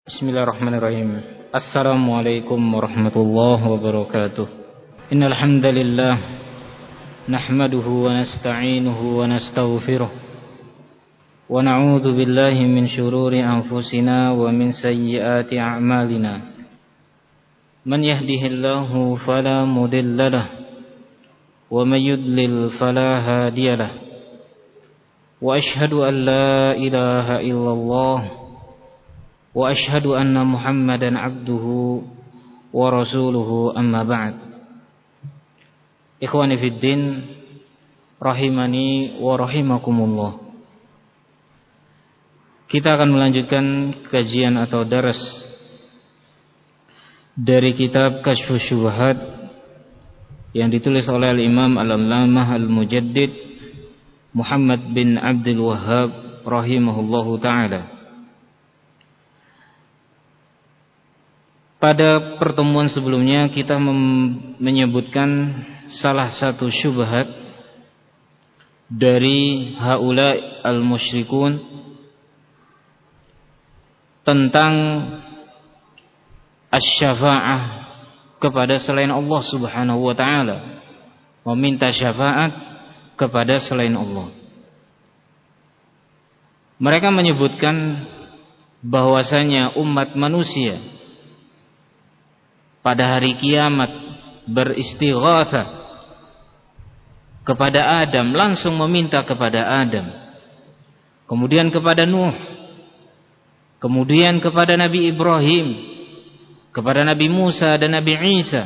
Bismillahirrahmanirrahim. Assalamualaikum warahmatullahi wabarakatuh. Innal hamdalillah nahmaduhu wa nasta'inuhu wa nastaghfiruh wa na'udzu billahi min shururi anfusina wa min sayyiati a'malina. Man yahdihillahu fala mudilla lahu wa may yudlil fala hadiya lahu. Wa ashhadu an la ilaha illallah wa ashhadu anna Muhammadan abduhu wa rasuluhu, amma ba'd. Ikhwani fid din, rahimani wa rahimakumullah. Kita akan melanjutkan kajian atau daras dari kitab Kasyfus Syubhat yang ditulis oleh Al-Imam Al-Allamah Al-Mujaddid Muhammad bin Abdul Wahhab rahimahullahu ta'ala. Pada pertemuan sebelumnya kita menyebutkan salah satu syubhat dari haula al-musyrikun tentang asy-syafa'ah kepada selain Allah Subhanahu wa taala, meminta syafaat kepada selain Allah. Mereka menyebutkan bahwasanya umat manusia pada hari kiamat beristighatsah kepada Adam, langsung meminta kepada Adam, kemudian kepada Nuh, kemudian kepada Nabi Ibrahim, kepada Nabi Musa dan Nabi Isa,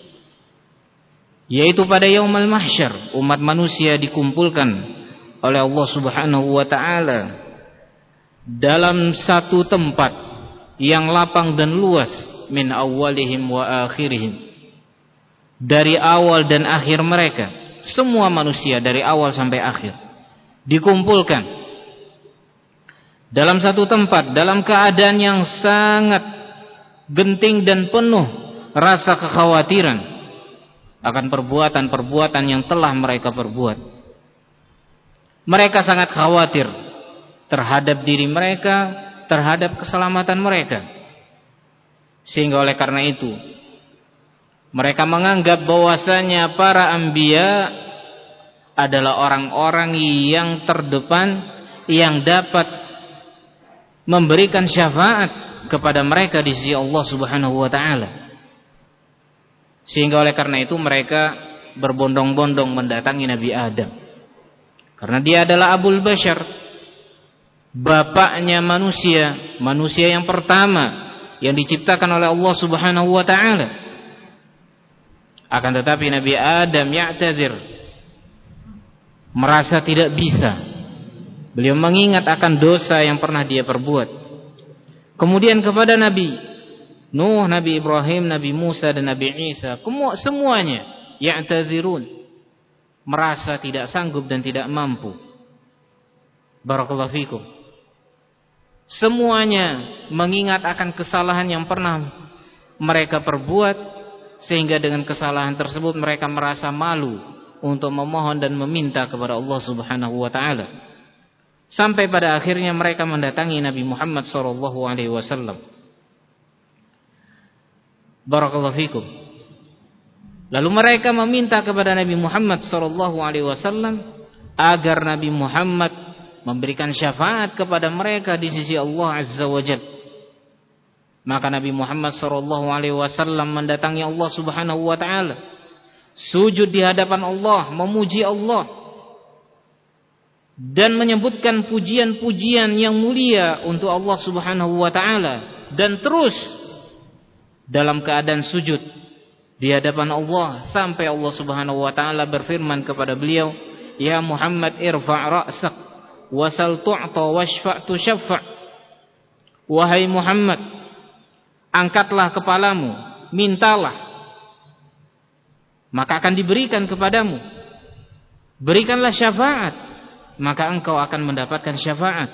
yaitu pada yaumul mahsyar umat manusia dikumpulkan oleh Allah Subhanahu wa taala dalam satu tempat yang lapang dan luas, min awalihim wa akhirihim, dari awal dan akhir mereka, semua manusia dari awal sampai akhir dikumpulkan dalam satu tempat dalam keadaan yang sangat genting dan penuh rasa kekhawatiran akan perbuatan-perbuatan yang telah mereka perbuat. Mereka sangat khawatir terhadap diri mereka, terhadap keselamatan mereka. Sehingga oleh karena itu mereka menganggap bahwasanya para anbiya adalah orang-orang yang terdepan yang dapat memberikan syafaat kepada mereka di sisi Allah Subhanahu wa taala. Sehingga oleh karena itu mereka berbondong-bondong mendatangi Nabi Adam, karena dia adalah Abul Bashar, bapaknya manusia, manusia yang pertama yang diciptakan oleh Allah Subhanahu wa taala. Akan tetapi Nabi Adam ya'tazir, merasa tidak bisa. Beliau mengingat akan dosa yang pernah dia perbuat. Kemudian kepada Nabi Nuh, Nabi Ibrahim, Nabi Musa dan Nabi Isa, semuanya ya'tazirun, merasa tidak sanggup dan tidak mampu. Barakallahu fikum. Semuanya mengingat akan kesalahan yang pernah mereka perbuat, sehingga dengan kesalahan tersebut mereka merasa malu untuk memohon dan meminta kepada Allah Subhanahu wa taala. Sampai pada akhirnya mereka mendatangi Nabi Muhammad sallallahu alaihi wasallam. Barakallahu fikum. Lalu mereka meminta kepada Nabi Muhammad sallallahu alaihi wasallam agar Nabi Muhammad memberikan syafaat kepada mereka di sisi Allah Azza wa Jalla. Maka Nabi Muhammad sallallahu alaihi wasallam mendatangi Allah Subhanahu wa taala, sujud di hadapan Allah, memuji Allah dan menyebutkan pujian-pujian yang mulia untuk Allah Subhanahu wa taala, dan terus dalam keadaan sujud di hadapan Allah sampai Allah Subhanahu wa taala berfirman kepada beliau, "Ya Muhammad, irfa' ra'sak wasal tu'ta washfa' tushaffa'." Wahai Muhammad, angkatlah kepalamu, mintalah, maka akan diberikan kepadamu. Berikanlah syafaat, maka engkau akan mendapatkan syafaat.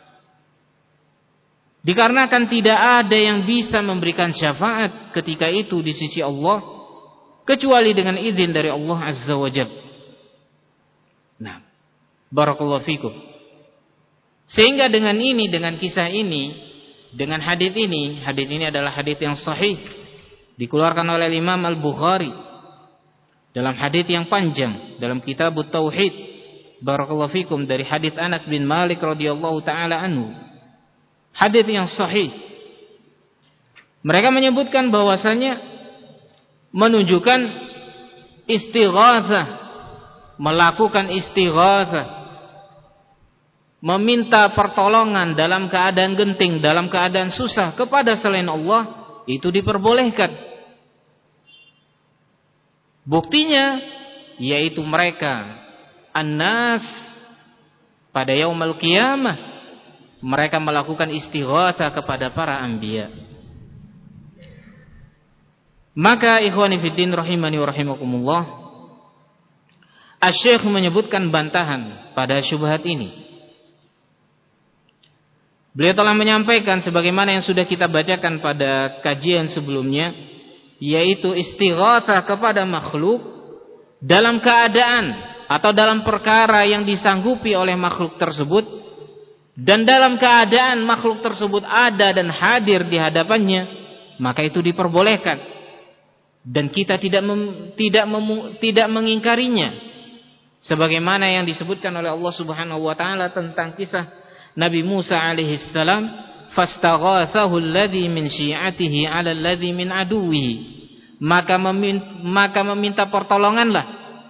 Dikarenakan tidak ada yang bisa memberikan syafaat ketika itu di sisi Allah kecuali dengan izin dari Allah Azza wa Jalla. Nah, barakallahu fikum. Sehingga dengan ini, dengan kisah ini, dengan hadits ini adalah hadits yang sahih, dikeluarkan oleh Imam Al-Bukhari dalam hadits yang panjang dalam kitab Tauhid, barakallahu fikum, dari hadits Anas bin Malik radhiyallahu taala anhu. Hadits yang sahih. Mereka menyebutkan bahwasanya menunjukkan istighatsah, melakukan istighatsah, meminta pertolongan dalam keadaan genting, dalam keadaan susah kepada selain Allah, itu diperbolehkan. Buktinya yaitu mereka An-Nas pada yaumul qiyamah, mereka melakukan istighatsah kepada para anbiya. Maka ikhwani fiddin rahimani wa rahimakumullah, Asy-Syaikh menyebutkan bantahan pada syubhat ini. Beliau telah menyampaikan sebagaimana yang sudah kita bacakan pada kajian sebelumnya, yaitu istighatsah kepada makhluk dalam keadaan atau dalam perkara yang disanggupi oleh makhluk tersebut, dan dalam keadaan makhluk tersebut ada dan hadir di hadapannya, maka itu diperbolehkan dan kita tidak mengingkarinya, sebagaimana yang disebutkan oleh Allah Subhanahu wa taala tentang kisah Nabi Musa alaihi salam, fastaghathahu alladhi min syi'atihi 'ala alladhi min aduwwihi, maka meminta pertolonganlah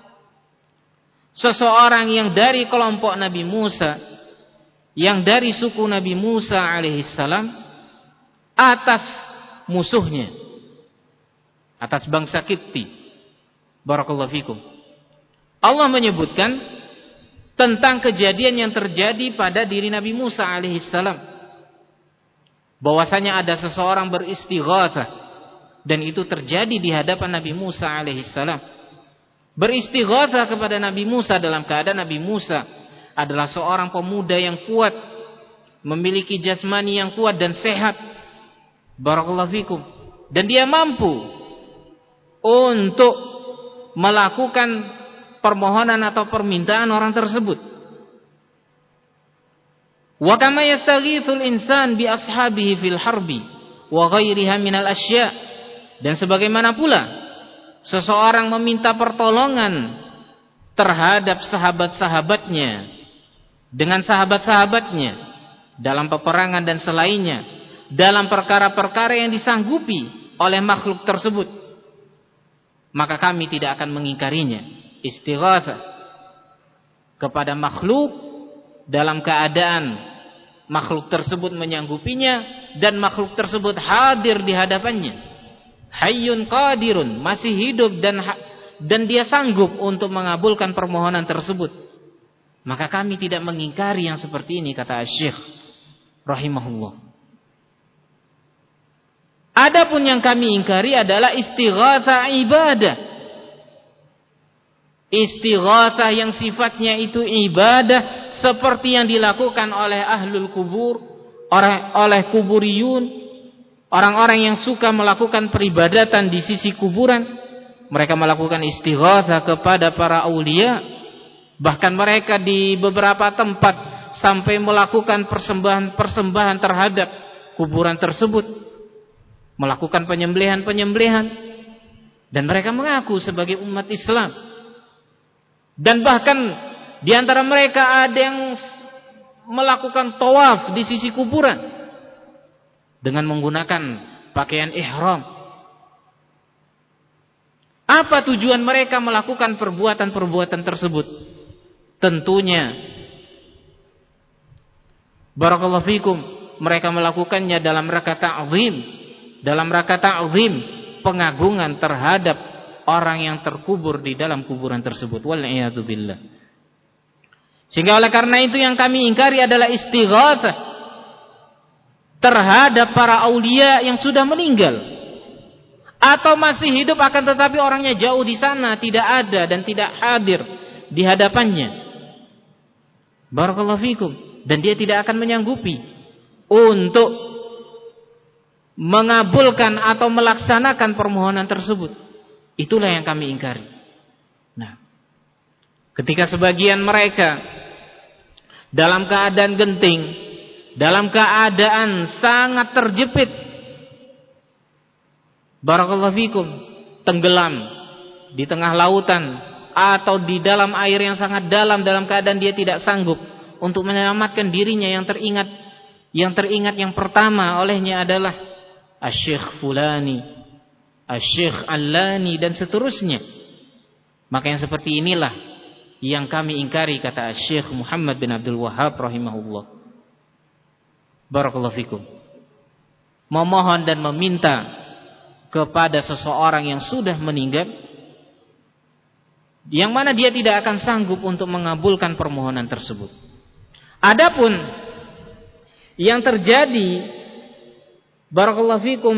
seseorang yang dari kelompok Nabi Musa, yang dari suku Nabi Musa alaihi salam, atas musuhnya, atas bangsa Kipti. Barakallahu fikum. Allah menyebutkan tentang kejadian yang terjadi pada diri Nabi Musa alaihissalam, bahwasanya ada seseorang beristighatsah, dan itu terjadi di hadapan Nabi Musa alaihissalam. Beristighatsah kepada Nabi Musa dalam keadaan Nabi Musa adalah seorang pemuda yang kuat, memiliki jasmani yang kuat dan sehat. Barakallahu fikum. Dan dia mampu untuk melakukan permohonan atau permintaan orang tersebut. Wa kama yastaghithul insan bi ashabihi fil harbi wa ghairiha minal asya', dan sebagaimana pula seseorang meminta pertolongan terhadap sahabat-sahabatnya dengan sahabat-sahabatnya dalam peperangan dan selainnya, dalam perkara-perkara yang disanggupi oleh makhluk tersebut, maka kami tidak akan mengingkarinya. Istighatsah kepada makhluk dalam keadaan makhluk tersebut menyanggupinya dan makhluk tersebut hadir di hadapannya, hayyun qadirun, masih hidup dan dia sanggup untuk mengabulkan permohonan tersebut, maka kami tidak mengingkari yang seperti ini, kata Syekh rahimahullah. Adapun yang kami ingkari adalah istighatsah ibadah, istighatsah yang sifatnya itu ibadah, seperti yang dilakukan oleh ahlul kubur, oleh kuburiyun, orang-orang yang suka melakukan peribadatan di sisi kuburan. Mereka melakukan istighatsah kepada para aulia, bahkan mereka di beberapa tempat sampai melakukan persembahan terhadap kuburan tersebut, melakukan penyembelihan, dan mereka mengaku sebagai umat Islam. Dan bahkan di antara mereka ada yang melakukan tawaf di sisi kuburan dengan menggunakan pakaian ihram. Apa tujuan mereka melakukan perbuatan-perbuatan tersebut? Tentunya, barakallahu fikum, mereka melakukannya dalam rangka ta'zim, pengagungan terhadap orang yang terkubur di dalam kuburan tersebut. Wal-'iyadzu billah. Sehingga oleh karena itu yang kami ingkari adalah istighatsah terhadap para aulia yang sudah meninggal atau masih hidup akan tetapi orangnya jauh di sana, tidak ada dan tidak hadir di hadapannya. Barakallahu fikum. Dan dia tidak akan menyanggupi untuk mengabulkan atau melaksanakan permohonan tersebut. Itulah yang kami ingkari. Nah, ketika sebagian mereka dalam keadaan genting dalam keadaan sangat terjepit, barakallahu fikum, tenggelam di tengah lautan atau di dalam air yang sangat dalam keadaan dia tidak sanggup untuk menyelamatkan dirinya, yang teringat yang pertama olehnya adalah Asy-Syaikh Fulani, Asy-Syaikh Allani, dan seterusnya. Maka yang seperti inilah yang kami ingkari, kata Asy-Syaikh Muhammad bin Abdul Wahhab rahimahullah. Barakallahu fikum. Memohon dan meminta kepada seseorang yang sudah meninggal, yang mana dia tidak akan sanggup untuk mengabulkan permohonan tersebut. Adapun yang terjadi, barakallahu fikum,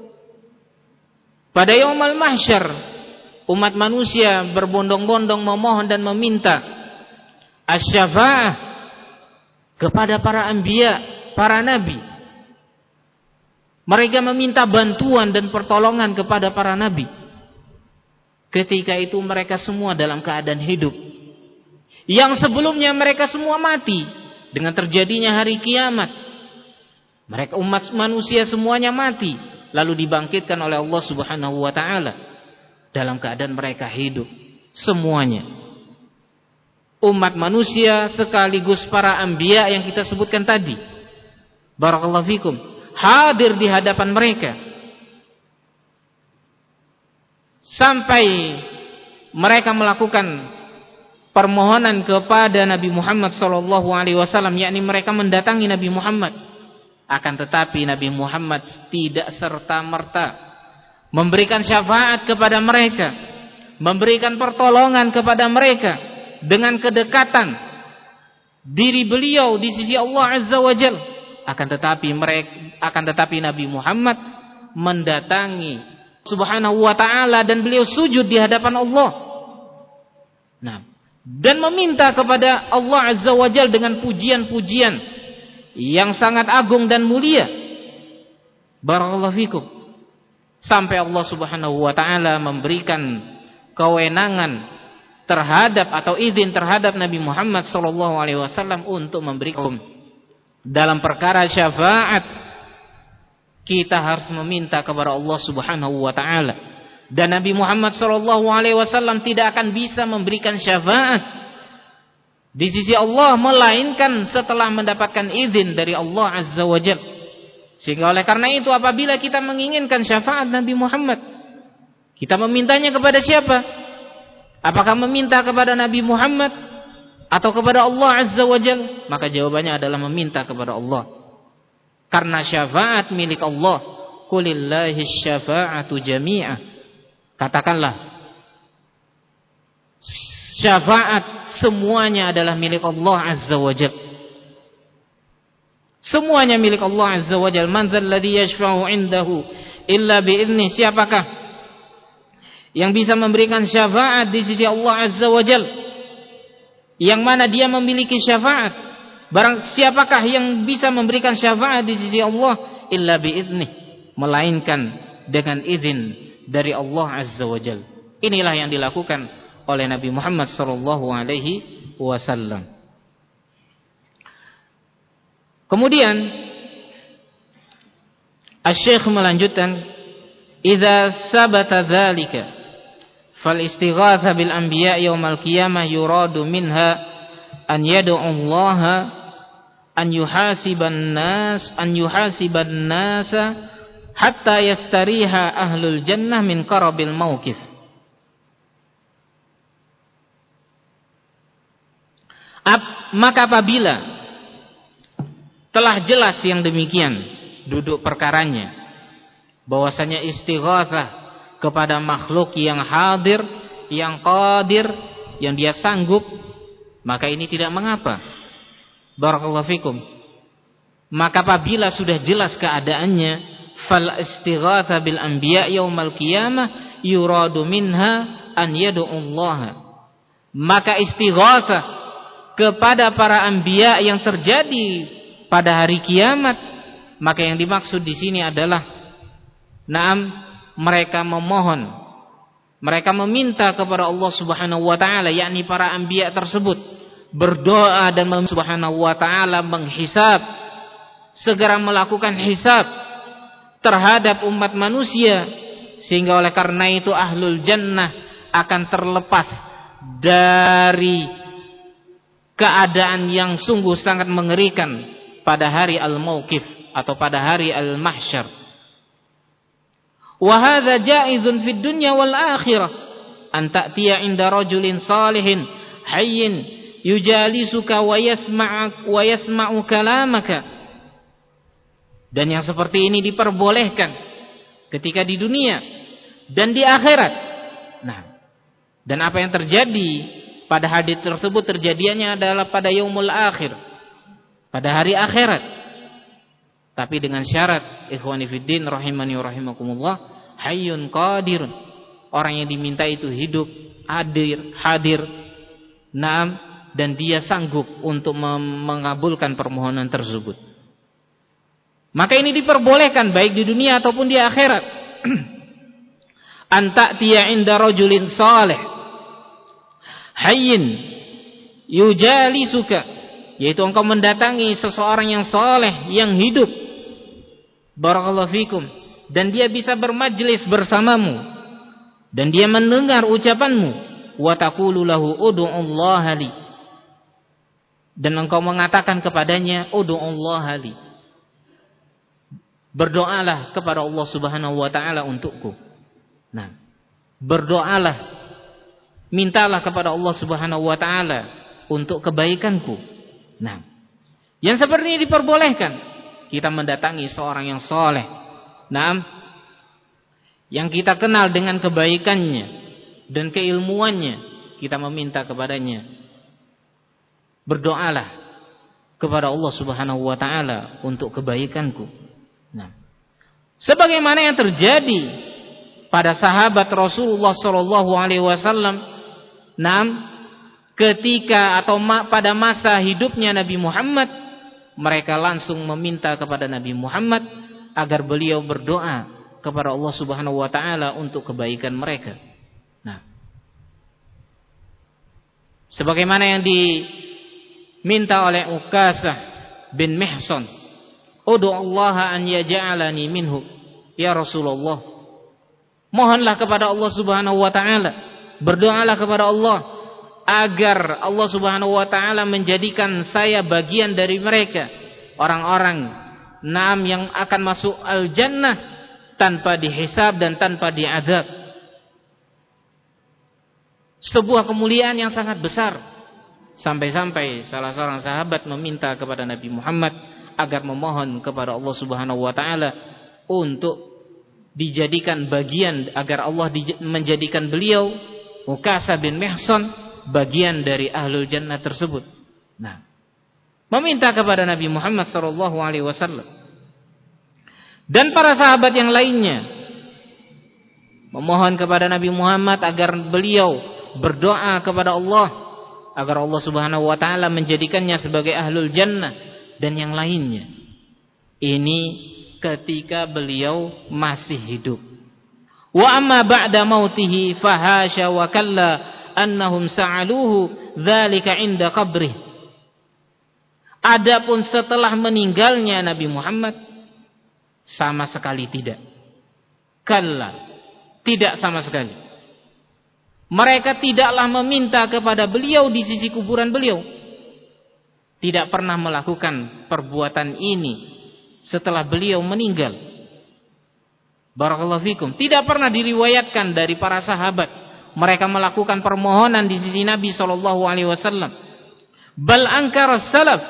pada yaumul mahsyar, umat manusia berbondong-bondong memohon dan meminta asy-syafa'ah kepada para anbiya, para nabi. Mereka meminta bantuan dan pertolongan kepada para nabi. Ketika itu mereka semua dalam keadaan hidup. Yang sebelumnya mereka semua mati dengan terjadinya hari kiamat. Mereka umat manusia semuanya mati, lalu dibangkitkan oleh Allah Subhanahu wa taala dalam keadaan mereka hidup semuanya. Umat manusia sekaligus para anbiya yang kita sebutkan tadi, barakallahu fikum, hadir di hadapan mereka. Sampai mereka melakukan permohonan kepada Nabi Muhammad SAW, yakni mereka mendatangi Nabi Muhammad. Akan tetapi Nabi Muhammad tidak serta-merta memberikan syafaat kepada mereka, memberikan pertolongan kepada mereka dengan kedekatan diri beliau di sisi Allah Azza wa Jalla. Akan tetapi Nabi Muhammad mendatangi Subhanahu wa ta'ala dan beliau sujud di hadapan Allah. Nah, dan meminta kepada Allah Azza wa Jalla dengan pujian-pujian yang sangat agung dan mulia. Barakallahu fikum. Sampai Allah Subhanahu wa ta'ala memberikan kewenangan terhadap atau izin terhadap Nabi Muhammad sallallahu alaihi wasallam untuk memberikan dalam perkara syafaat. Kita harus meminta kepada Allah Subhanahu wa ta'ala. Dan Nabi Muhammad sallallahu alaihi wasallam tidak akan bisa memberikan syafaat di sisi Allah melainkan setelah mendapatkan izin dari Allah Azza wa Jalla. Sehingga oleh karena itu apabila kita menginginkan syafaat Nabi Muhammad, kita memintanya kepada siapa? Apakah meminta kepada Nabi Muhammad atau kepada Allah Azza wa Jalla? Maka jawabannya adalah meminta kepada Allah. Karena syafaat milik Allah. Qulillahi syafa'atu jami'ah. Katakanlah, syafaat semuanya adalah milik Allah Azza wa Jalla. Semuanya milik Allah Azza wa Jalla. Man dzalladzi yashfa'u 'indahu illa bi'idznih. Siapakah yang bisa memberikan syafaat di sisi Allah Azza wa Jalla, yang mana dia memiliki syafaat? Barang siapakah yang bisa memberikan syafaat di sisi Allah illa bi'idznih, melainkan dengan izin dari Allah Azza wa Jalla. Inilah yang dilakukan oleh Nabi Muhammad sallallahu alaihi wasallam. Kemudian Asy-Syaikh melanjutkan, idza sabata dzalika fal istighatha bil anbiya yaumal qiyamah yuradu minha an yad'u Allah an yuhasiban nasa hatta yastariha ahlul jannah min qarabil mauqif. Maka apabila telah jelas yang demikian duduk perkaranya, bahwasanya istighatsah kepada makhluk yang hadir, yang qadir, yang dia sanggup, maka ini tidak mengapa. Barakallahu fikum. Maka apabila sudah jelas keadaannya, fal istighatha bil anbiya yaumal qiyamah yuradu minha an yad'u Allah. Maka istighatha kepada para anbiya yang terjadi pada hari kiamat, maka yang dimaksud di sini adalah mereka memohon, mereka meminta kepada Allah Subhanahu wa taala, yakni para anbiya tersebut berdoa dan Subhanahu wa taala menghisab segera melakukan hisab terhadap umat manusia, sehingga oleh karena itu ahlul jannah akan terlepas dari keadaan yang sungguh sangat mengerikan pada hari al-mauqif atau pada hari al-mahsyar. Wa hadza jaizun fid dunya wal akhirah an ta'tiya 'inda rajulin salihin hayyin yujalisuka wa yasma'u kalamaka. Dan yang seperti ini diperbolehkan ketika di dunia dan di akhirat. Nah, dan apa yang terjadi pada hadis tersebut terjadiannya adalah pada yaumul akhir, pada hari akhirat. Tapi dengan syarat, ikhwani fiddin rahimani wa rahimakumullah, hayyun qadirun. Orang yang diminta itu hidup, hadir, naam, dan dia sanggup untuk mengabulkan permohonan tersebut. Maka ini diperbolehkan baik di dunia ataupun di akhirat. Anta'tiya 'inda rajulin salih hayyin yujalisuka, yaitu engkau mendatangi seseorang yang saleh, yang hidup, barakallahu fikum, dan dia bisa bermajlis bersamamu dan dia mendengar ucapanmu, wa taqulu lahu ud'ullaha li, dan engkau mengatakan kepadanya ud'ullaha li, berdoalah kepada Allah Subhanahu wa taala untukku. Nah, berdoalah, mintalah kepada Allah Subhanahu wa taala untuk kebaikanku. Nah, yang seperti ini diperbolehkan. Kita mendatangi seorang yang saleh, nah, yang kita kenal dengan kebaikannya dan keilmuannya, kita meminta kepadanya, berdoalah kepada Allah Subhanahu wa taala untuk kebaikanku. Nah, sebagaimana yang terjadi pada sahabat Rasulullah sallallahu alaihi wasallam, ketika atau pada masa hidupnya Nabi Muhammad, mereka langsung meminta kepada Nabi Muhammad agar beliau berdoa kepada Allah Subhanahu wa taala untuk kebaikan mereka. Nah, sebagaimana yang diminta oleh Uqasah bin Mihsan, ud'ullaha an yaj'alani minhu, ya Rasulullah, mohonlah kepada Allah Subhanahu wa taala, berdoalah kepada Allah agar Allah Subhanahu wa taala menjadikan saya bagian dari mereka, orang-orang yang akan masuk al-jannah tanpa dihisab dan tanpa diazab. Sebuah kemuliaan yang sangat besar. Sampai-sampai salah seorang sahabat meminta kepada Nabi Muhammad agar memohon kepada Allah Subhanahu wa taala untuk dijadikan bagian, agar Allah menjadikan beliau, Uqasah bin Mihsan, bagian dari ahlul jannah tersebut. Nah, meminta kepada Nabi Muhammad sallallahu alaihi wasallam. Dan para sahabat yang lainnya memohon kepada Nabi Muhammad agar beliau berdoa kepada Allah agar Allah Subhanahu wa taala menjadikannya sebagai ahlul jannah dan yang lainnya. Ini ketika beliau masih hidup. Wa amma ba'da mautihi fahasya wa kalla annahum sa'aluhu dzalika 'inda qabrih. Adapun setelah meninggalnya Nabi Muhammad, sama sekali tidak. Kalla, tidak sama sekali. Mereka tidaklah meminta kepada beliau di sisi kuburan beliau. Tidak pernah melakukan perbuatan ini setelah beliau meninggal. Barakallahu fikum. Tidak pernah diriwayatkan dari para sahabat mereka melakukan permohonan di sisi Nabi sallallahu alaihi wasallam. Bal ankara salaf.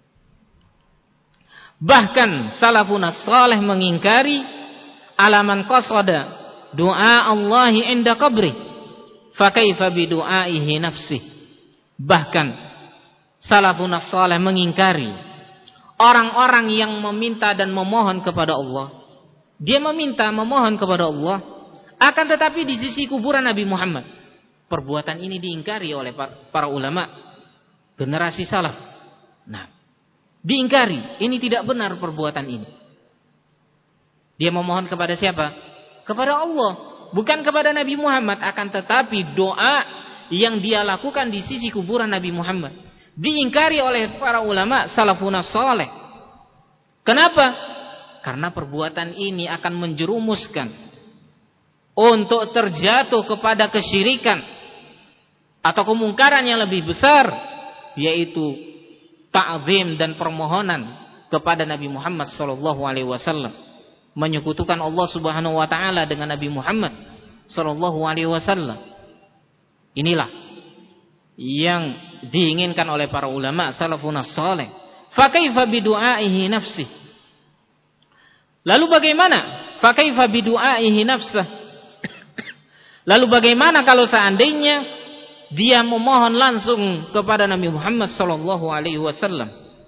Bahkan salafun salih mengingkari alaman qasada doa Allah inda qabri. Fa kaifa bi du'aihi nafsi. Bahkan salafun salih mengingkari orang-orang yang meminta dan memohon kepada Allah. Dia meminta, memohon kepada Allah, akan tetapi di sisi kuburan Nabi Muhammad. Perbuatan ini diingkari oleh para ulama generasi salaf. Nah, diingkari, ini tidak benar perbuatan ini. Dia memohon kepada siapa? Kepada Allah, bukan kepada Nabi Muhammad. Akan tetapi doa yang dia lakukan di sisi kuburan Nabi Muhammad diingkari oleh para ulama salafun salih. Kenapa? Karena perbuatan ini akan menjerumuskan untuk terjatuh kepada kesyirikan atau kemungkaran yang lebih besar, yaitu ta'zim dan permohonan kepada Nabi Muhammad SAW, menyekutukan Allah Subhanahu wa taala dengan Nabi Muhammad SAW. Inilah yang diinginkan oleh para ulama salafun saleh. Fa kaifa bidu'aihi nafsi? Lalu bagaimana? Fa kaifa bidu'aihi nafsah? Lalu bagaimana kalau seandainya dia memohon langsung kepada Nabi Muhammad SAW?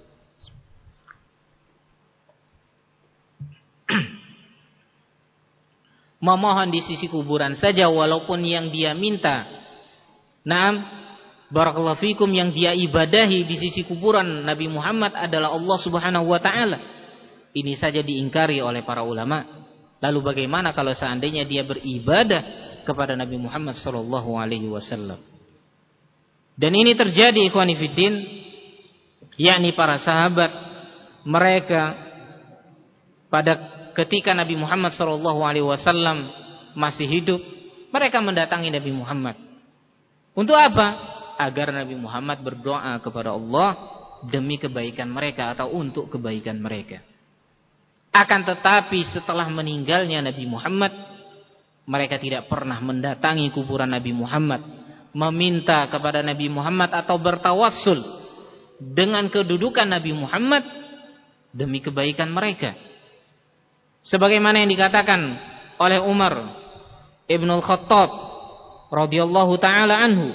Memohon di sisi kuburan saja, walaupun yang dia minta, naam, barakallahu fikum, yang dia ibadahi di sisi kuburan Nabi Muhammad adalah Allah Subhanahu wa taala. Ini saja diingkari oleh para ulama. Lalu bagaimana kalau seandainya dia beribadah kepada Nabi Muhammad sallallahu alaihi wasallam? Dan ini terjadi, ikhwani fiddin, yakni para sahabat, mereka pada ketika Nabi Muhammad sallallahu alaihi wasallam masih hidup, mereka mendatangi Nabi Muhammad. Untuk apa? Agar Nabi Muhammad berdoa kepada Allah demi kebaikan mereka atau untuk kebaikan mereka. Akan tetapi setelah meninggalnya Nabi Muhammad, mereka tidak pernah mendatangi kuburan Nabi Muhammad, meminta kepada Nabi Muhammad atau bertawassul dengan kedudukan Nabi Muhammad demi kebaikan mereka. Sebagaimana yang dikatakan oleh Umar Ibn Al-Khattab radhiyallahu taala anhu,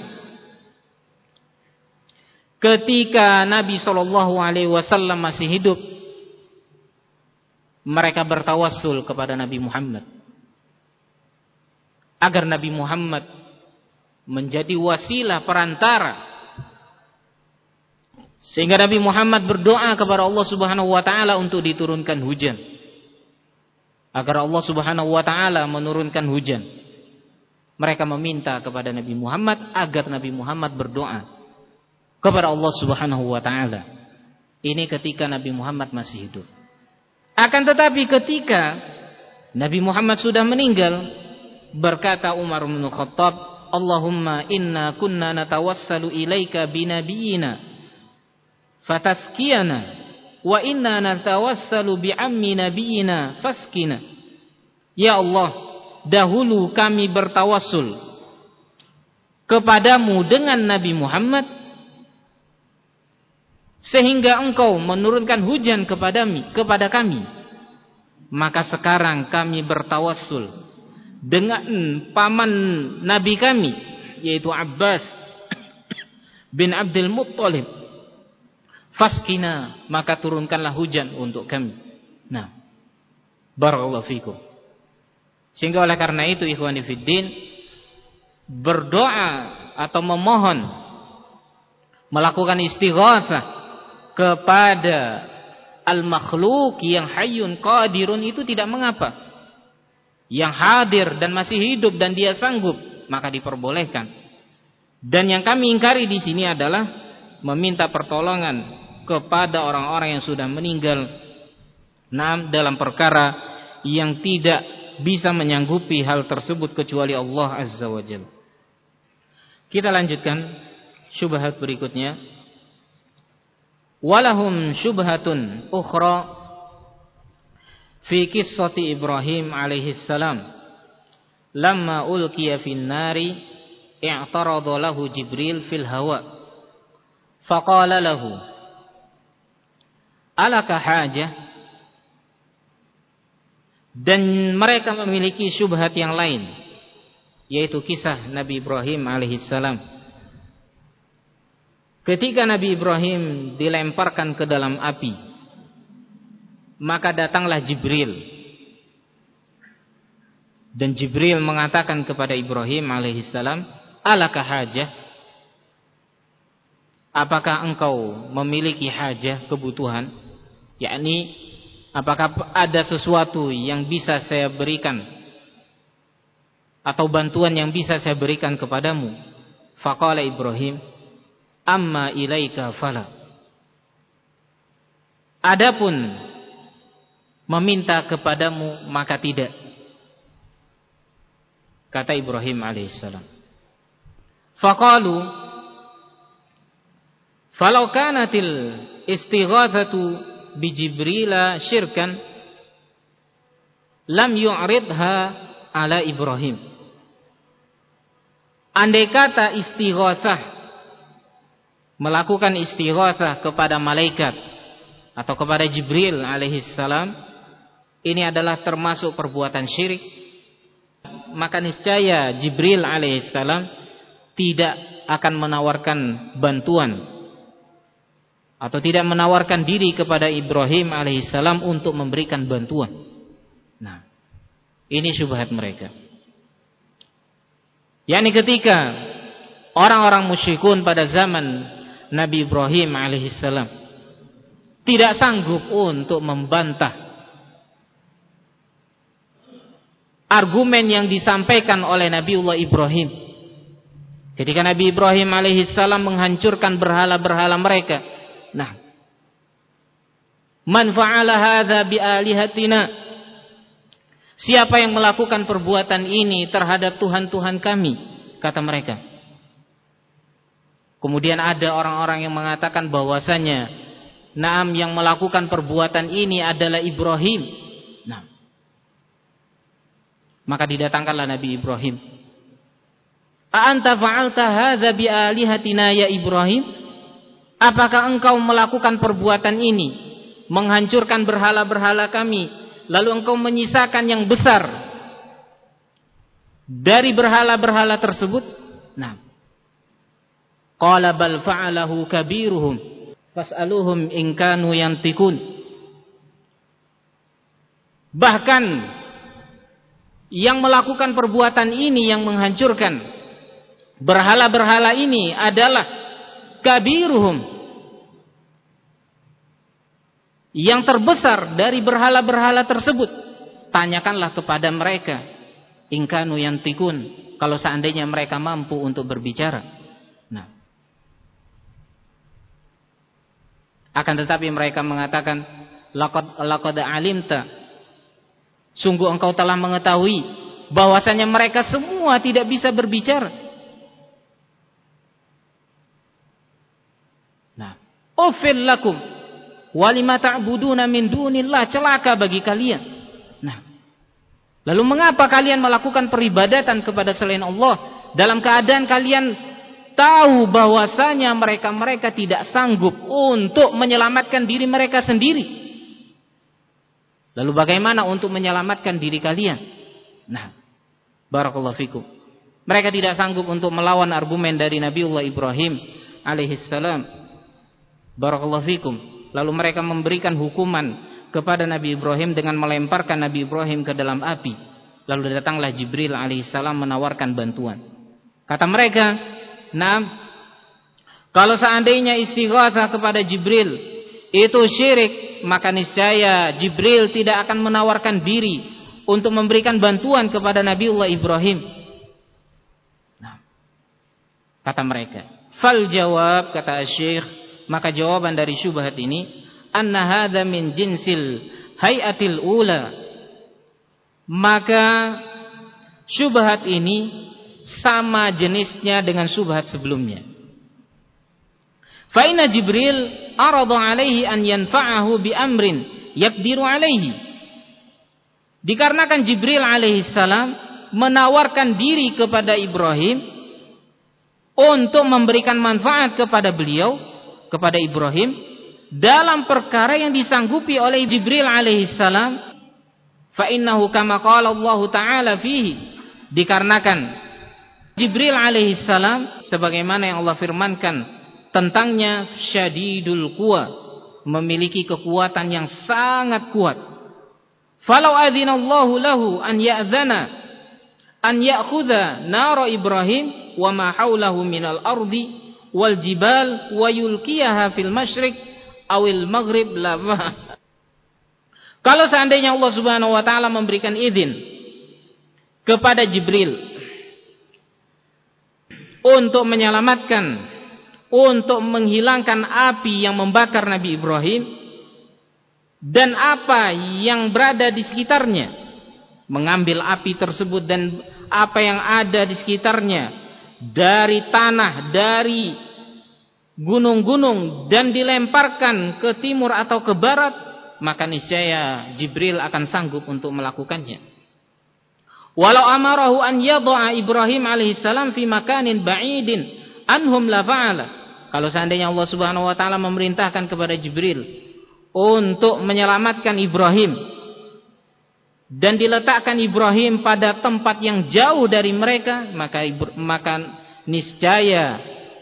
ketika Nabi SAW masih hidup, mereka bertawassul kepada Nabi Muhammad agar Nabi Muhammad menjadi wasilah perantara, sehingga Nabi Muhammad berdoa kepada Allah Subhanahu wa taala untuk diturunkan hujan, agar Allah Subhanahu wa taala menurunkan hujan. Mereka meminta kepada Nabi Muhammad agar Nabi Muhammad berdoa kepada Allah Subhanahu wa taala. Ini ketika Nabi Muhammad masih hidup. Akan tetapi ketika Nabi Muhammad sudah meninggal, berkata Umar bin Khattab, Allahumma inna kunna natawassalu ilaika binabiyina fataskiyana wa inna natawassalu bi'ammi nabiyina faskina. Ya Allah, dahulu kami bertawassul kepadamu dengan Nabi Muhammad sehingga engkau menurunkan hujan kepada kami. Maka sekarang kami bertawassul dengan paman Nabi kami, yaitu Abbas bin Abdul Muttalib. Faskina, maka turunkanlah hujan untuk kami. Nah, barakallahu fikum. Sehingga oleh karena itu, ikhwani fiddin, berdoa atau memohon, melakukan istighatsah kepada al-makhluk yang hayyun qadirun itu tidak mengapa. Yang hadir dan masih hidup dan dia sanggup, maka diperbolehkan. Dan yang kami ingkari di sini adalah meminta pertolongan kepada orang-orang yang sudah meninggal dalam perkara yang tidak bisa menyanggupi hal tersebut kecuali Allah Azza wa Jalla. Kita lanjutkan syubhat berikutnya. Walahum syubhatun ukhra fi qissati Ibrahim alaihi salam lamma ulqiya fin nari i'tarada lahu Jibril fil hawa faqala lahu alaka hajah. Dan mereka memiliki syubhat yang lain, yaitu kisah Nabi Ibrahim alaihi salam. Ketika Nabi Ibrahim dilemparkan ke dalam api, maka datanglah Jibril. Dan Jibril mengatakan kepada Ibrahim alaihissalam, alaka hajah? Apakah engkau memiliki hajah, kebutuhan? Yakni, apakah ada sesuatu yang bisa saya berikan atau bantuan yang bisa saya berikan kepadamu? Faqala Ibrahim, amma ilaika fala. Adapun meminta kepadamu maka tidak. Kata Ibrahim alaihissalam. Faqalu falau kanatil istighatsatu bi Jibril syirkan lam yu'ridha ala Ibrahim. Andai kata istighatsah, melakukan istighatsah kepada malaikat atau kepada Jibril alaihissalam, ini adalah termasuk perbuatan syirik, maka niscaya Jibril alaihissalam tidak akan menawarkan bantuan atau tidak menawarkan diri kepada Ibrahim alaihissalam untuk memberikan bantuan. Nah, ini syubhat mereka. Yani ketika orang-orang musyrikun pada zaman Nabi Ibrahim alaihissalam tidak sanggup untuk membantah argumen yang disampaikan oleh Nabiullah Ibrahim. Ketika Nabi Ibrahim alaihissalam menghancurkan berhala-berhala mereka. Nah, man fa'ala hadza bi alihatina, siapa yang melakukan perbuatan ini terhadap Tuhan-Tuhan kami, kata mereka. Kemudian ada orang-orang yang mengatakan bahwasanya naam, yang melakukan perbuatan ini adalah Ibrahim. Nah, maka didatangkanlah Nabi Ibrahim. A anta fa'alta hadza bi alihatina ya Ibrahim? Apakah engkau melakukan perbuatan ini, menghancurkan berhala-berhala kami, lalu engkau menyisakan yang besar dari berhala-berhala tersebut? Nah, qala bal fa'alahu kabiruhum fas'aluhum in kanu yantikun. Bahkan yang melakukan perbuatan ini, yang menghancurkan berhala-berhala ini adalah kabiruhum, yang terbesar dari berhala-berhala tersebut. Tanyakanlah kepada mereka, in kanu yantikun, kalau seandainya mereka mampu untuk berbicara. Nah, akan tetapi mereka mengatakan, laqad alimta, sungguh engkau telah mengetahui bahwasanya mereka semua tidak bisa berbicara. Nah, ufil lakum walima ta'buduna min dunillah, celaka bagi kalian. Nah, lalu mengapa kalian melakukan peribadatan kepada selain Allah dalam keadaan kalian tahu bahwasanya mereka tidak sanggup untuk menyelamatkan diri mereka sendiri? Lalu bagaimana untuk menyelamatkan diri kalian? Nah, barakallahu fikum. Mereka tidak sanggup untuk melawan argumen dari Nabiullah Ibrahim alaihissalam. Barakallahu fikum. Lalu mereka memberikan hukuman kepada Nabi Ibrahim dengan melemparkan Nabi Ibrahim ke dalam api. Lalu datanglah Jibril alaihissalam menawarkan bantuan. Kata mereka, nah, kalau seandainya istighatsah kepada Jibril itu syirik, maka niscaya Jibril tidak akan menawarkan diri untuk memberikan bantuan kepada Nabiullah Ibrahim. Nah, kata mereka, fal jawab, kata Syekh, maka jawaban dari syubhat ini, anna hadza min jinsil hayatil ula, maka syubhat ini sama jenisnya dengan syubhat sebelumnya. Fa inna Jibril arada alaihi an yanfa'ahu bi amrin yaqdiru alaihi, dikarenakan Jibril alaihissalam menawarkan diri kepada Ibrahim untuk memberikan manfaat kepada beliau, kepada Ibrahim, dalam perkara yang disanggupi oleh Jibril alaihissalam. Fa innahu kama qala Allah taala fihi, dikarenakan Jibril alaihissalam sebagaimana yang Allah firmankan tentangnya, syadidul quwa, memiliki kekuatan yang sangat kuat. Falau adzinallahu lahu an ya'zana an ya'khudha nara Ibrahim wa ma haulahu minal ardi wal jibal wa yulqiyaha fil masyriq awil maghrib la. Kalau seandainya Allah Subhanahu wa taala memberikan izin kepada Jibril untuk menyelamatkan, untuk menghilangkan api yang membakar Nabi Ibrahim, dan apa yang berada di sekitarnya, mengambil api tersebut dan apa yang ada di sekitarnya dari tanah, dari gunung-gunung, dan dilemparkan ke timur atau ke barat, maka niscaya Jibril akan sanggup untuk melakukannya. Walau amarahu an yadha'a Ibrahim alaihissalam fi makanin ba'idin anhum la fa'ala. Kalau seandainya Allah Subhanahu wa taala memerintahkan kepada Jibril untuk menyelamatkan Ibrahim dan diletakkan Ibrahim pada tempat yang jauh dari mereka, maka niscaya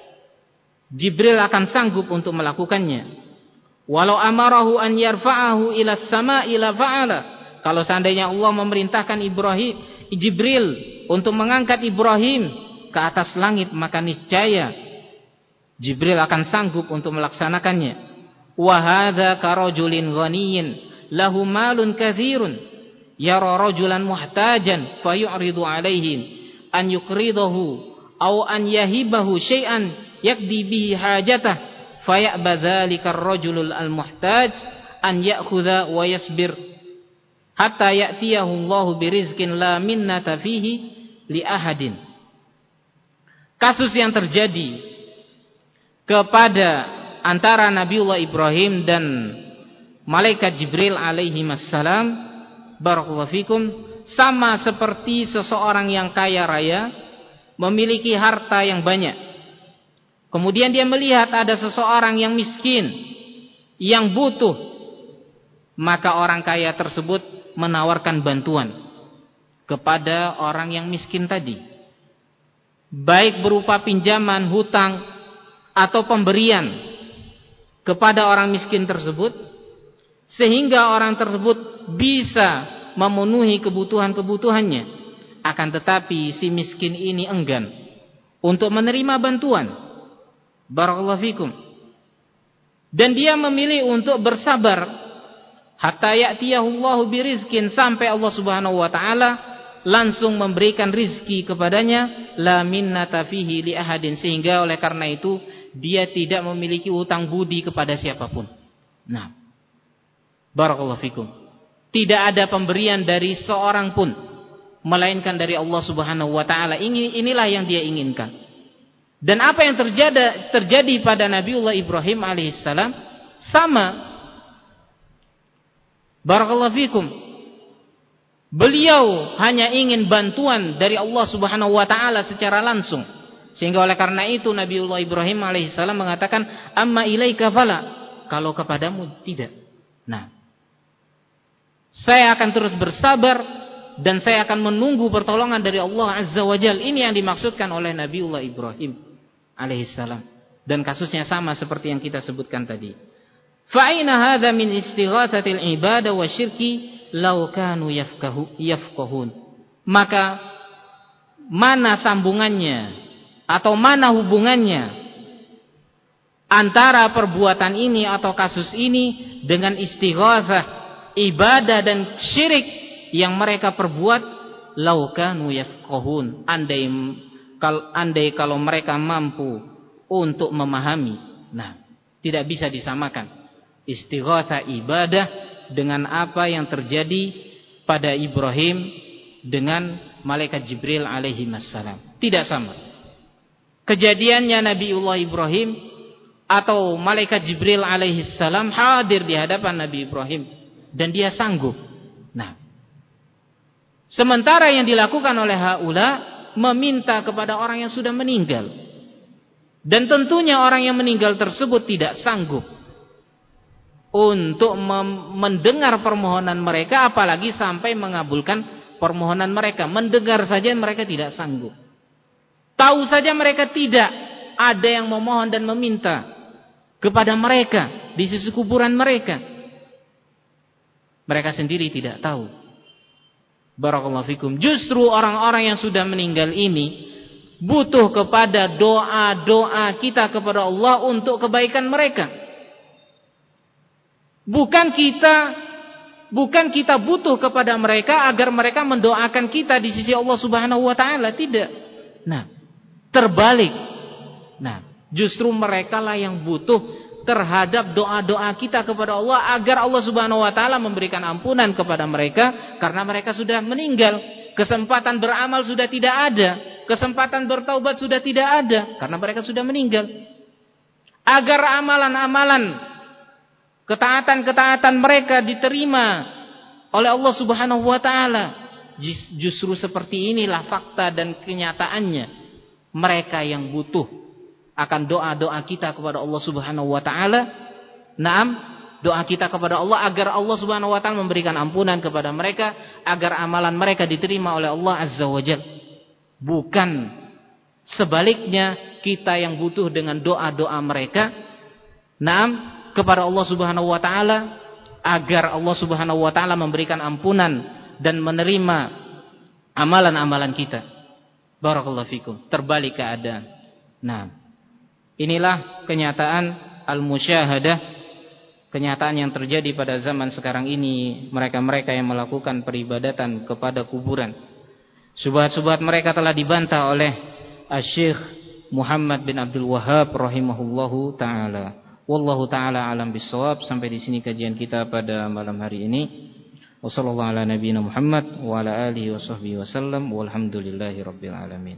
Jibril akan sanggup untuk melakukannya. Walau amarahu an yarfa'ahu ila as-sama'i la fa'ala. Kalau seandainya Allah memerintahkan Jibril untuk mengangkat Ibrahim ke atas langit, maka niscaya Jibril akan sanggup untuk melaksanakannya. Wa hadza karajulin ghaniyyin lahu malun katsirun yara rajulan muhtajan fayu'ridu alaihim an yuqridahu aw an yahibahu syai'an yakdi bihi hajatah faya'ba dzalika ar-rajulul al-muhtaj an ya'khudha wa yasbir hatta ya'tiyahu Allahu birizqin la minnata fihi li ahadin. Kasus yang terjadi kepada antara Nabiullah Ibrahim dan malaikat Jibril alaihi wassalam, barakallahu fikum, sama seperti seseorang yang kaya raya memiliki harta yang banyak. Kemudian dia melihat ada seseorang yang miskin, yang butuh, maka orang kaya tersebut menawarkan bantuan kepada orang yang miskin tadi, baik berupa pinjaman, hutang, atau pemberian kepada orang miskin tersebut, sehingga orang tersebut bisa memenuhi kebutuhan-kebutuhannya. Akan tetapi si miskin ini enggan untuk menerima bantuan, barakallahu fikum, dan dia memilih untuk bersabar hatta ya'tiyahullahu birizqin, sampai Allah Subhanahu wa taala langsung memberikan rizki kepadanya, la minnata fihi li ahadin, sehingga oleh karena itu dia tidak memiliki utang budi kepada siapapun. Nah, barakallahu fikum, tidak ada pemberian dari seorang pun melainkan dari Allah Subhanahu wa taala. Inilah yang dia inginkan. Dan apa yang terjadi pada Nabiullah Ibrahim alaihissalam sama, barakallahu fikum. Beliau hanya ingin bantuan dari Allah Subhanahu wa taala secara langsung. Sehingga oleh karena itu Nabiullah Ibrahim alaihissalam mengatakan, amma ilaika fala, kalau kepadamu tidak. Nah, saya akan terus bersabar dan saya akan menunggu pertolongan dari Allah Azza wa Jalla. Ini yang dimaksudkan oleh Nabiullah Ibrahim alaihissalam. Dan kasusnya sama seperti yang kita sebutkan tadi. Fa aina hadza min istighatsatil ibadah wa syirki law kanu yafqahun. Maka mana sambungannya atau mana hubungannya antara perbuatan ini atau kasus ini dengan istighatsah, ibadah dan syirik yang mereka perbuat? Law kanu yafqahun, andai kalau mereka mampu untuk memahami. Nah, tidak bisa disamakan istighatsah ibadah dengan apa yang terjadi pada Ibrahim dengan malaikat Jibril alaihi wassalam. Tidak sama. Kejadiannya Nabiullah Ibrahim atau malaikat Jibril alaihi salam hadir di hadapan Nabi Ibrahim dan dia sanggup. Nah, sementara yang dilakukan oleh haula meminta kepada orang yang sudah meninggal, dan tentunya orang yang meninggal tersebut tidak sanggup untuk mendengar permohonan mereka, apalagi sampai mengabulkan permohonan mereka. Mendengar saja mereka tidak sanggup. Tahu saja mereka tidak ada yang memohon dan meminta kepada mereka di sisi kuburan mereka. Mereka sendiri tidak tahu. Barakallahu fikum. Justru orang-orang yang sudah meninggal ini butuh kepada doa-doa kita kepada Allah untuk kebaikan mereka. Bukan kita butuh kepada mereka agar mereka mendoakan kita di sisi Allah Subhanahu wa taala, tidak. Nah, terbalik. Nah, justru mereka lah yang butuh terhadap doa-doa kita kepada Allah agar Allah Subhanahu wa taala memberikan ampunan kepada mereka karena mereka sudah meninggal. Kesempatan beramal sudah tidak ada, kesempatan bertaubat sudah tidak ada karena mereka sudah meninggal. Agar amalan-amalan ketaatan-ketaatan mereka diterima oleh Allah Subhanahu wa taala. Justru seperti inilah fakta dan kenyataannya. Mereka yang butuh akan doa-doa kita kepada Allah Subhanahu wa taala. Naam, doa kita kepada Allah agar Allah Subhanahu wa taala memberikan ampunan kepada mereka, agar amalan mereka diterima oleh Allah Azza wa Jalla. Bukan sebaliknya, kita yang butuh dengan doa-doa mereka, naam, kepada Allah Subhanahu wa taala agar Allah Subhanahu wa taala memberikan ampunan dan menerima amalan-amalan kita. Barakallahu fikum. Terbalik keadaan. Nah, inilah kenyataan al-musyahadah, kenyataan yang terjadi pada zaman sekarang ini. Mereka-mereka yang melakukan peribadatan kepada kuburan. Subhat-subhat mereka telah dibantah oleh Asy-Syaikh Muhammad bin Abdul Wahhab rahimahullahu taala. Wallahu taala alam bissawab. Sampai di sini kajian kita pada malam hari ini. Wassallallahu ala nabiyyina Muhammad wa ala alihi washabbihi wasallam walhamdulillahi rabbil alamin.